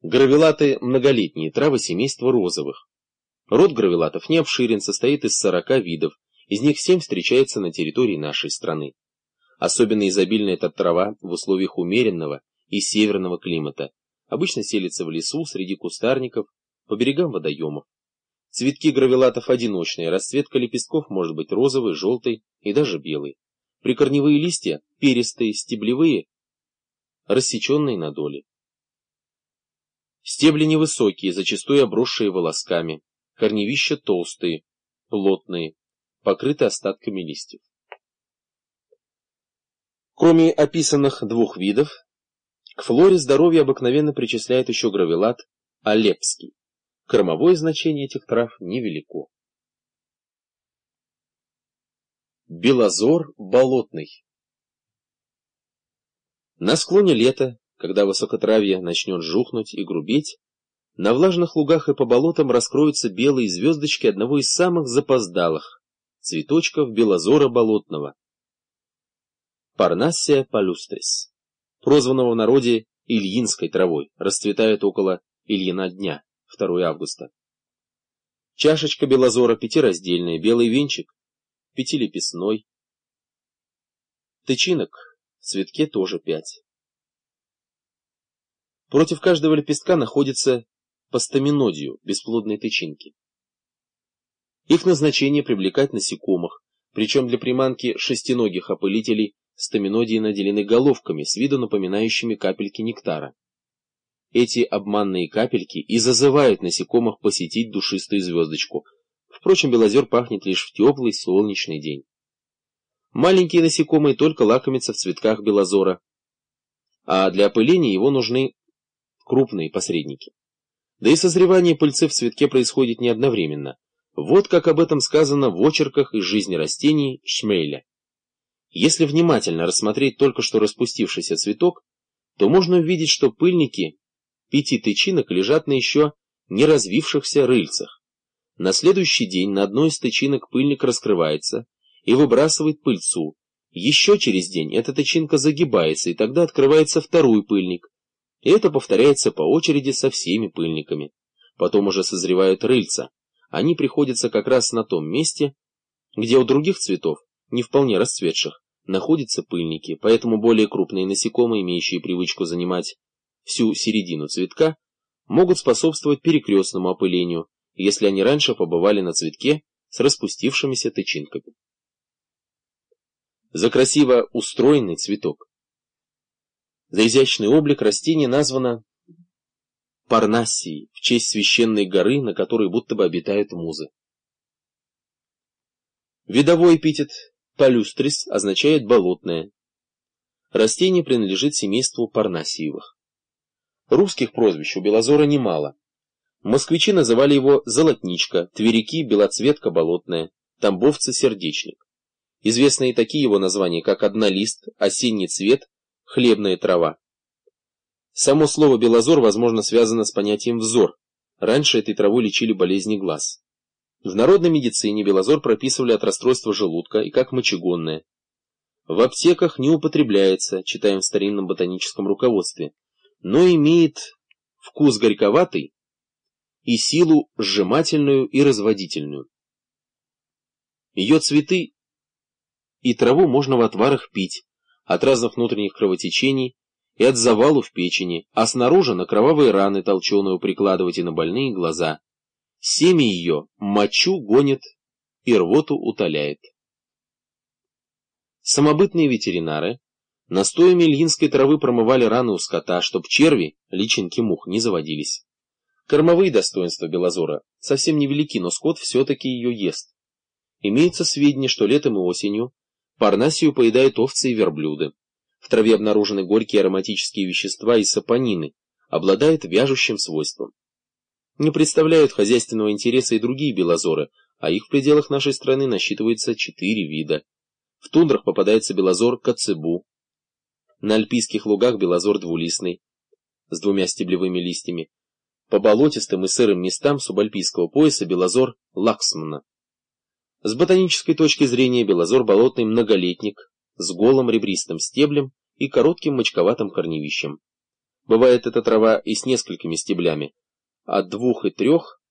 Гравелаты – многолетние травы семейства розовых. Род гравелатов не обширен, состоит из 40 видов, из них 7 встречается на территории нашей страны. Особенно изобильна эта трава в условиях умеренного и северного климата. Обычно селится в лесу, среди кустарников, по берегам водоемов. Цветки гравелатов одиночные, расцветка лепестков может быть розовый, желтый и даже белый. Прикорневые листья перистые, стеблевые, рассеченные на доли. Стебли невысокие, зачастую обросшие волосками. Корневища толстые, плотные, покрыты остатками листьев. Кроме описанных двух видов, к флоре здоровья обыкновенно причисляют еще гравелат алепский. Кормовое значение этих трав невелико. Белозор болотный. На склоне лета, когда высокотравье начнет жухнуть и грубеть, на влажных лугах и по болотам раскроются белые звездочки одного из самых запоздалых цветочков белозора болотного — Парнассия палюстрис, прозванного в народе Ильинской травой, расцветает около Ильина дня, 2 августа. Чашечка белозора пятираздельная, белый венчик пятилепестной. Тычинок в цветке тоже 5. Против каждого лепестка находится по стаминодию, бесплодные тычинки. Их назначение привлекать насекомых, причем для приманки шестиногих опылителей стаминодии наделены головками, с виду напоминающими капельки нектара. Эти обманные капельки и зазывают насекомых посетить душистую звездочку. Впрочем, белозер пахнет лишь в теплый солнечный день. Маленькие насекомые только лакомятся в цветках белозора, а для опыления его нужны крупные посредники. Да и созревание пыльцы в цветке происходит не одновременно. Вот как об этом сказано в очерках из жизни растений Шмейля. Если внимательно рассмотреть только что распустившийся цветок, то можно увидеть, что пыльники 5 тычинок лежат на еще не развившихся рыльцах. На следующий день на одной из тычинок пыльник раскрывается и выбрасывает пыльцу. Еще через день эта тычинка загибается, и тогда открывается второй пыльник. И это повторяется по очереди со всеми пыльниками. Потом уже созревают рыльца. Они приходятся как раз на том месте, где у других цветов, не вполне расцветших, находятся пыльники, поэтому более крупные насекомые, имеющие привычку занимать всю середину цветка, могут способствовать перекрестному опылению, если они раньше побывали на цветке с распустившимися тычинками. За красиво устроенный цветок, за изящный облик растение названо Парнассией, в честь священной горы, на которой будто бы обитают музы. Видовой эпитет палюстрис означает болотное. Растение принадлежит семейству парнассиевых. Русских прозвищ у белозора немало. Москвичи называли его золотничка, тверяки белоцветка болотная, тамбовцы сердечник. Известны и такие его названия, как однолист, осенний цвет, хлебная трава. Само слово белозор, возможно, связано с понятием взор. Раньше этой травой лечили болезни глаз. В народной медицине белозор прописывали от расстройства желудка и как мочегонное. В аптеках не употребляется, читаем в старинном ботаническом руководстве, но имеет вкус горьковатый и силу сжимательную и разводительную. Ее цветы и траву можно в отварах пить от разных внутренних кровотечений и от завалу в печени, а снаружи на кровавые раны толченую прикладывать и на больные глаза. Семя ее мочу гонит и рвоту утоляет. Самобытные ветеринары настоями ильинской травы промывали раны у скота, чтоб черви, личинки мух, не заводились. Кормовые достоинства белозора совсем невелики, но скот все-таки ее ест. Имеются сведения, что летом и осенью парнассию поедают овцы и верблюды. В траве обнаружены горькие ароматические вещества и сапонины, обладает вяжущим свойством. Не представляют хозяйственного интереса и другие белозоры, а их в пределах нашей страны насчитывается 4 вида. В тундрах попадается белозор коцебу. На альпийских лугах белозор двулистный, с 2 стеблевыми листьями. По болотистым и сырым местам субальпийского пояса белозор лаксмана. С ботанической точки зрения белозор болотный многолетник, с голым ребристым стеблем и коротким мочковатым корневищем. Бывает эта трава и с несколькими стеблями, от 2 и 3